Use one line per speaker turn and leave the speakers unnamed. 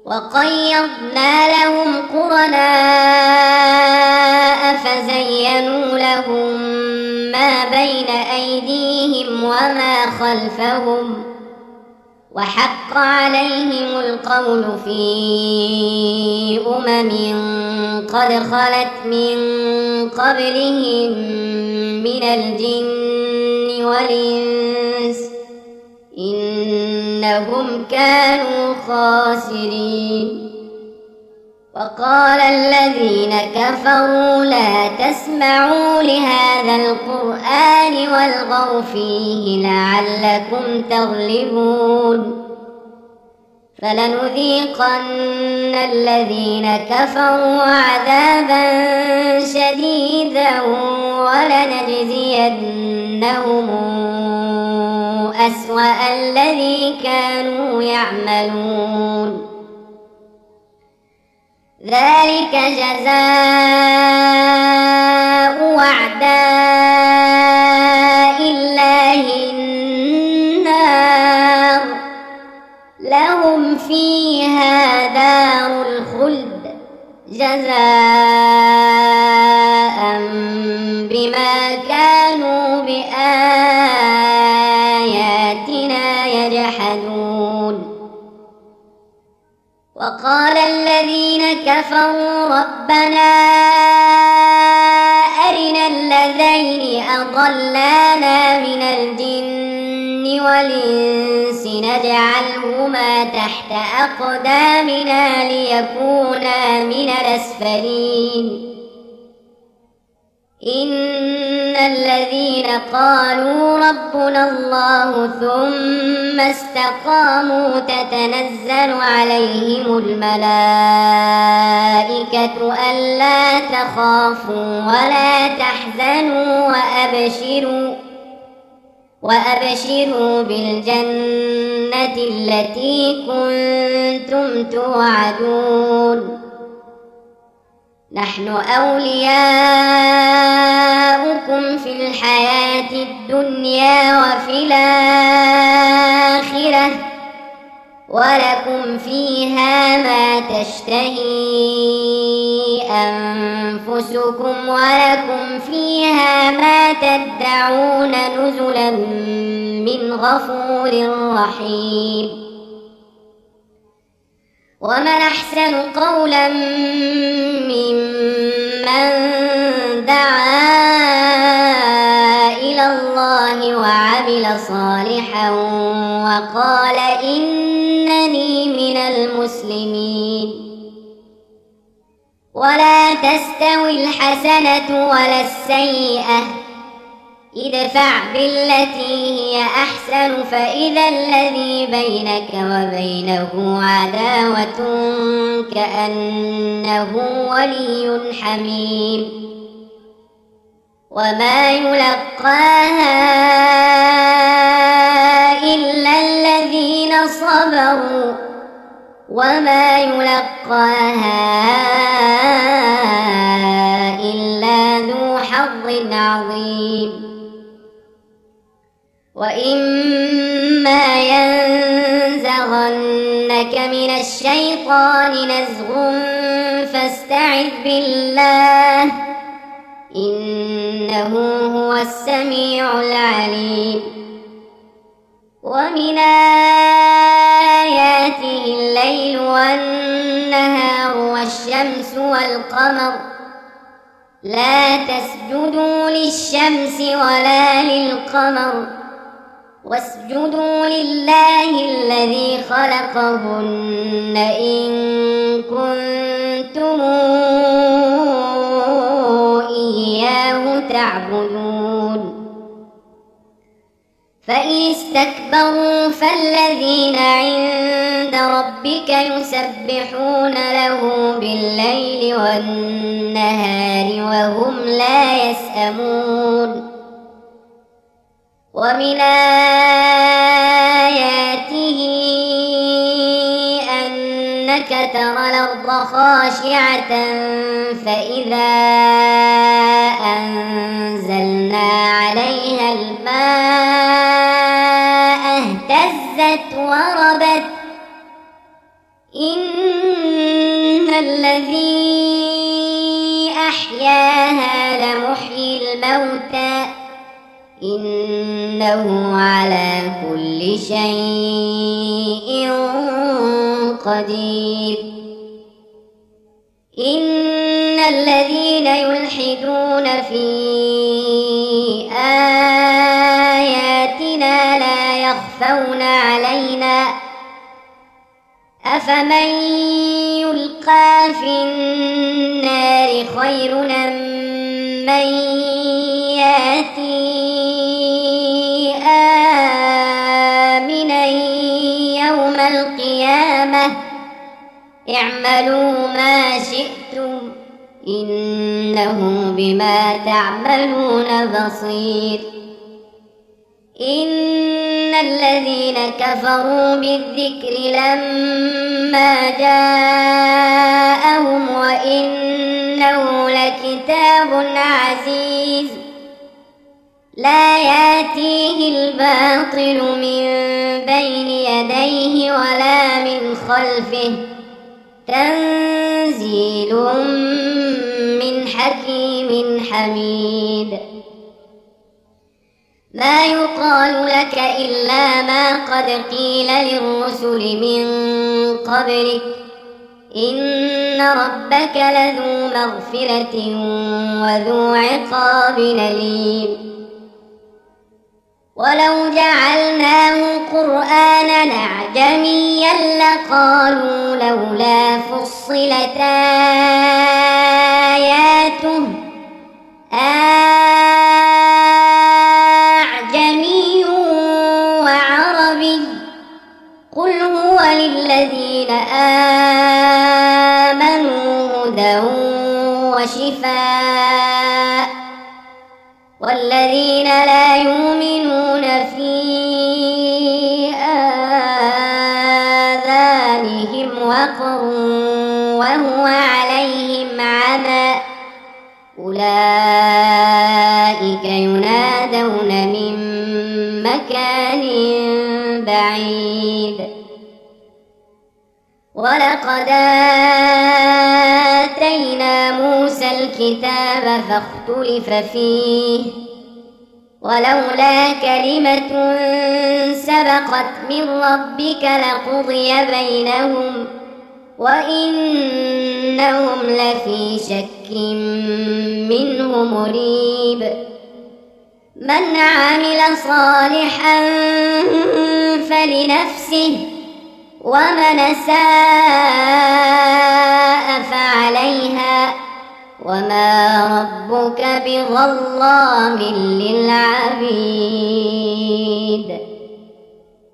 وقيضنا لهم قرناء فزينوا لهم ما بين أيديهم وما خلفهم وحق عليهم القول في قد خلت من قبلهم من الجن والإنس إنهم كانوا خاسرين. وقال الذين كفروا لا تسمعوا لهذا القرآن والغوا فيه لعلكم تغلبون فلنذيقن الذين كفروا عذابا شديدا ولنجزينهم أسوأ الذي كانوا يعملون ذلك جزاء أعداء الله النار لهم فيها دار الخلد جزاء بما كانوا بآياتنا يجحدون. وقال الذين كفروا ربنا أرنا الذين أضلانا من الجن والإنس نجعلهما تحت أقدامنا ليكونا من الأسفلين إن الذين قالوا ربنا الله ثم استقاموا تتنزل عليهم الملائكة ألا تخافوا ولا تحزنوا وأبشروا بالجنة التي كنتم توعدون نحن أولياؤكم في الحياة الدنيا وفي الآخرة ولكم فيها ما تشتهي أنفسكم ولكم فيها ما تدعون نزلا من غفور رحيم. ومن أحسن قولا ممن دعا إلى الله وعمل صالحا وقال إنني من المسلمين. ولا تستوي الحسنة ولا السيئة ادفع بالتي هي أحسن فإذا الذي بينك وبينه عداوة كأنه ولي حميم. وما يلقاها إلا الذين صبروا وما يلقاها إلا ذو حظ عظيم. وإما ينزغنك من الشيطان نزغ فاستعذ بالله إنه هو السميع العليم. ومن آياته الليل والنهار والشمس والقمر لا تسجدوا للشمس ولا للقمر واسجدوا لله الذي خلقهن إن كنتم إياه تعبدون. فإن استكبروا فالذين عند ربك يسبحون له بالليل والنهار وهم لا يسأمون. ومن آياته أنك ترى الأرض خاشعة فإذا أنزلنا عليها الماء اهتزت وربت الذي أحياها لمحيي الموتى إنه على كل شيء قدير إن الذين يلحدون في آياتنا لا يخفون علينا أفمن يلقى في النار خير من يأتي آمنا يوم القيامة اعملوا ما شئتم إنه بما تعملون بصير إن الذين كفروا بالذكر لما جاءهم وإنه لكتاب عزيز لا يأتيه الباطل من بين يديه ولا من خلفه تنزيل من حكيم حميد ما يقال لك إلا ما قد قيل للرسل من قبلك إن ربك لذو مغفرة وذو عقاب أليم ولو جعلناه قرآنا أعجميا لقالوا لولا فصلت آياته أعجمي وعربي قل هو للذين آمنوا هدى وشفاء والذين لا يؤمنون في آذانهم وقر وهو عليهم عمى أولئك ينادون من مكان بعيد ولقد آتينا موسى الكتاب فاختلف فيه ولولا كلمة سبقت من ربك لقضي بينهم وإنهم لفي شك منه مريب من عمل صالحا فلنفسه ومن أساء فعليها وما ربك بظلام للعبيد